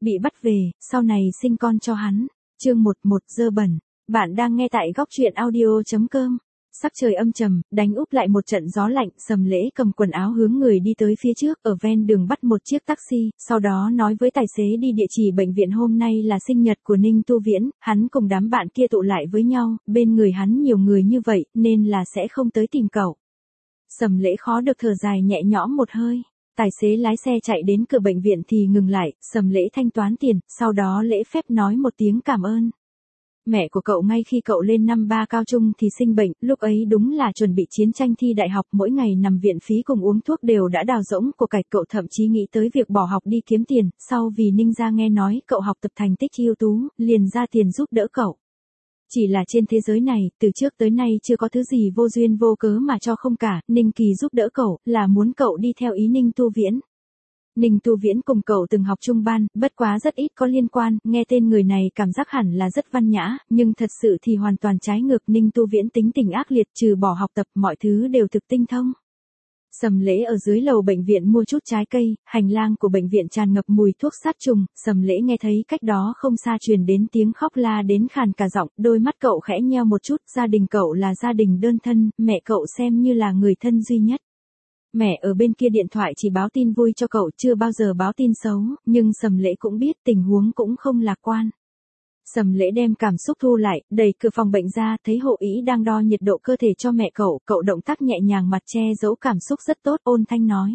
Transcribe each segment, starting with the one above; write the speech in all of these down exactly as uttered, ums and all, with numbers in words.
Bị bắt về, sau này sinh con cho hắn. Chương một một Dơ bẩn. Bạn đang nghe tại góc truyện audio chấm com. Sắc trời âm trầm, đánh úp lại một trận gió lạnh, Sầm Lễ cầm quần áo hướng người đi tới phía trước, ở ven đường bắt một chiếc taxi, sau đó nói với tài xế đi địa chỉ bệnh viện, hôm nay là sinh nhật của Ninh Tu Viễn, hắn cùng đám bạn kia tụ lại với nhau, bên người hắn nhiều người như vậy, nên là sẽ không tới tìm cậu. Sầm Lễ khó được thở dài nhẹ nhõm một hơi. Tài xế lái xe chạy đến cửa bệnh viện thì ngừng lại, Sầm Lễ thanh toán tiền, sau đó lễ phép nói một tiếng cảm ơn. Mẹ của cậu ngay khi cậu lên năm ba cao trung thì sinh bệnh, lúc ấy đúng là chuẩn bị chiến tranh thi đại học, mỗi ngày nằm viện phí cùng uống thuốc đều đã đào rỗng của cải, cậu thậm chí nghĩ tới việc bỏ học đi kiếm tiền, sau vì Ninh gia nghe nói cậu học tập thành tích ưu tú, liền ra tiền giúp đỡ cậu. Chỉ là trên thế giới này, từ trước tới nay chưa có thứ gì vô duyên vô cớ mà cho không cả, Ninh Kỳ giúp đỡ cậu, là muốn cậu đi theo ý Ninh Tu Viễn. Ninh Tu Viễn cùng cậu từng học chung ban, bất quá rất ít có liên quan, nghe tên người này cảm giác hẳn là rất văn nhã, nhưng thật sự thì hoàn toàn trái ngược, Ninh Tu Viễn tính tình ác liệt, trừ bỏ học tập, mọi thứ đều thực tinh thông. Sầm Lễ ở dưới lầu bệnh viện mua chút trái cây, hành lang của bệnh viện tràn ngập mùi thuốc sát trùng, Sầm Lễ nghe thấy cách đó không xa truyền đến tiếng khóc la đến khàn cả giọng, đôi mắt cậu khẽ nheo một chút, gia đình cậu là gia đình đơn thân, mẹ cậu xem như là người thân duy nhất. Mẹ ở bên kia điện thoại chỉ báo tin vui cho cậu, chưa bao giờ báo tin xấu, nhưng Sầm Lễ cũng biết tình huống cũng không lạc quan. Sầm Lễ đem cảm xúc thu lại, đẩy cửa phòng bệnh ra, thấy hộ ý đang đo nhiệt độ cơ thể cho mẹ cậu, cậu động tác nhẹ nhàng mặt che giấu cảm xúc rất tốt, ôn thanh nói.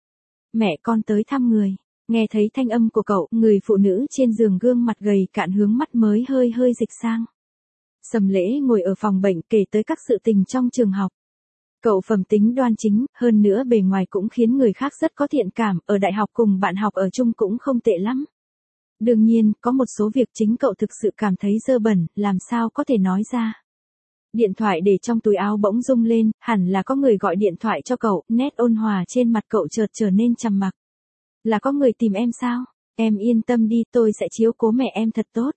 Mẹ con tới thăm người. Nghe thấy thanh âm của cậu, người phụ nữ trên giường gương mặt gầy cạn hướng mắt mới hơi hơi dịch sang. Sầm Lễ ngồi ở phòng bệnh kể tới các sự tình trong trường học. Cậu phẩm tính đoan chính, hơn nữa bề ngoài cũng khiến người khác rất có thiện cảm, ở đại học cùng bạn học ở chung cũng không tệ lắm. Đương nhiên, có một số việc chính cậu thực sự cảm thấy dơ bẩn, làm sao có thể nói ra. Điện thoại để trong túi áo bỗng rung lên, hẳn là có người gọi điện thoại cho cậu, nét ôn hòa trên mặt cậu chợt trở nên trầm mặc. Là có người tìm em sao? Em yên tâm đi, tôi sẽ chiếu cố mẹ em thật tốt.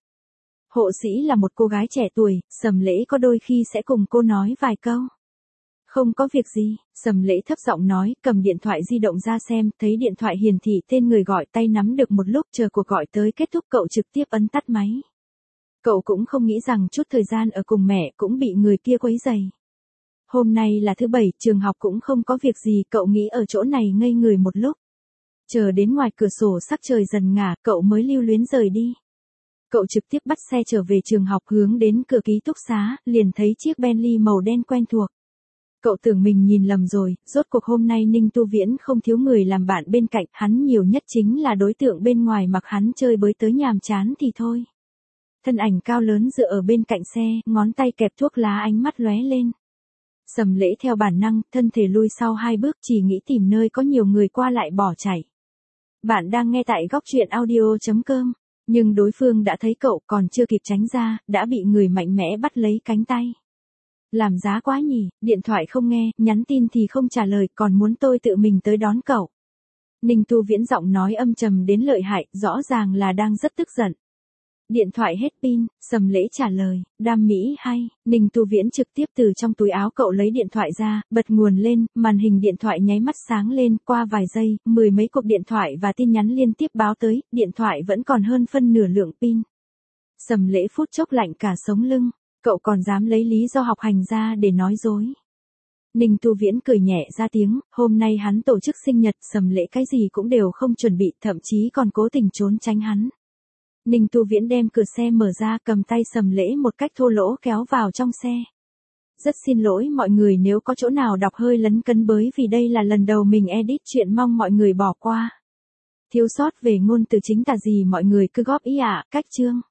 Hộ sĩ là một cô gái trẻ tuổi, Sầm Lễ có đôi khi sẽ cùng cô nói vài câu. Không có việc gì, Sầm Lễ thấp giọng nói, cầm điện thoại di động ra xem, thấy điện thoại hiển thị tên người gọi, tay nắm được một lúc, chờ cuộc gọi tới kết thúc cậu trực tiếp ấn tắt máy. Cậu cũng không nghĩ rằng chút thời gian ở cùng mẹ cũng bị người kia quấy rầy. Hôm nay là thứ bảy, trường học cũng không có việc gì, cậu nghĩ ở chỗ này ngây người một lúc. Chờ đến ngoài cửa sổ sắc trời dần ngả, cậu mới lưu luyến rời đi. Cậu trực tiếp bắt xe trở về trường học, hướng đến cửa ký túc xá, liền thấy chiếc Bentley màu đen quen thuộc. Cậu tưởng mình nhìn lầm rồi, rốt cuộc hôm nay Ninh Tu Viễn không thiếu người làm bạn bên cạnh, hắn nhiều nhất chính là đối tượng bên ngoài mặc hắn chơi bới tới nhàm chán thì thôi. Thân ảnh cao lớn dựa ở bên cạnh xe, ngón tay kẹp thuốc lá, ánh mắt lóe lên. Sầm Lễ theo bản năng, thân thể lui sau hai bước, chỉ nghĩ tìm nơi có nhiều người qua lại bỏ chạy. Bạn đang nghe tại góc truyện audio chấm com, nhưng đối phương đã thấy cậu, còn chưa kịp tránh ra, đã bị người mạnh mẽ bắt lấy cánh tay. Làm giá quá nhỉ, điện thoại không nghe, nhắn tin thì không trả lời, còn muốn tôi tự mình tới đón cậu. Ninh Tu Viễn giọng nói âm trầm đến lợi hại, rõ ràng là đang rất tức giận. Điện thoại hết pin, Sầm Lễ trả lời, đam mỹ hay, Ninh Tu Viễn trực tiếp từ trong túi áo cậu lấy điện thoại ra, bật nguồn lên, màn hình điện thoại nháy mắt sáng lên, qua vài giây, mười mấy cuộc điện thoại và tin nhắn liên tiếp báo tới, điện thoại vẫn còn hơn phân nửa lượng pin. Sầm Lễ phút chốc lạnh cả sống lưng. Cậu còn dám lấy lý do học hành ra để nói dối. Ninh Tu Viễn cười nhẹ ra tiếng, hôm nay hắn tổ chức sinh nhật, Sầm Lễ cái gì cũng đều không chuẩn bị, thậm chí còn cố tình trốn tránh hắn. Ninh Tu Viễn đem cửa xe mở ra, cầm tay Sầm Lễ một cách thô lỗ kéo vào trong xe. Rất xin lỗi mọi người nếu có chỗ nào đọc hơi lấn cấn bới, vì đây là lần đầu mình edit chuyện, mong mọi người bỏ qua. Thiếu sót về ngôn từ chính tả gì mọi người cứ góp ý ạ, à, cách chương.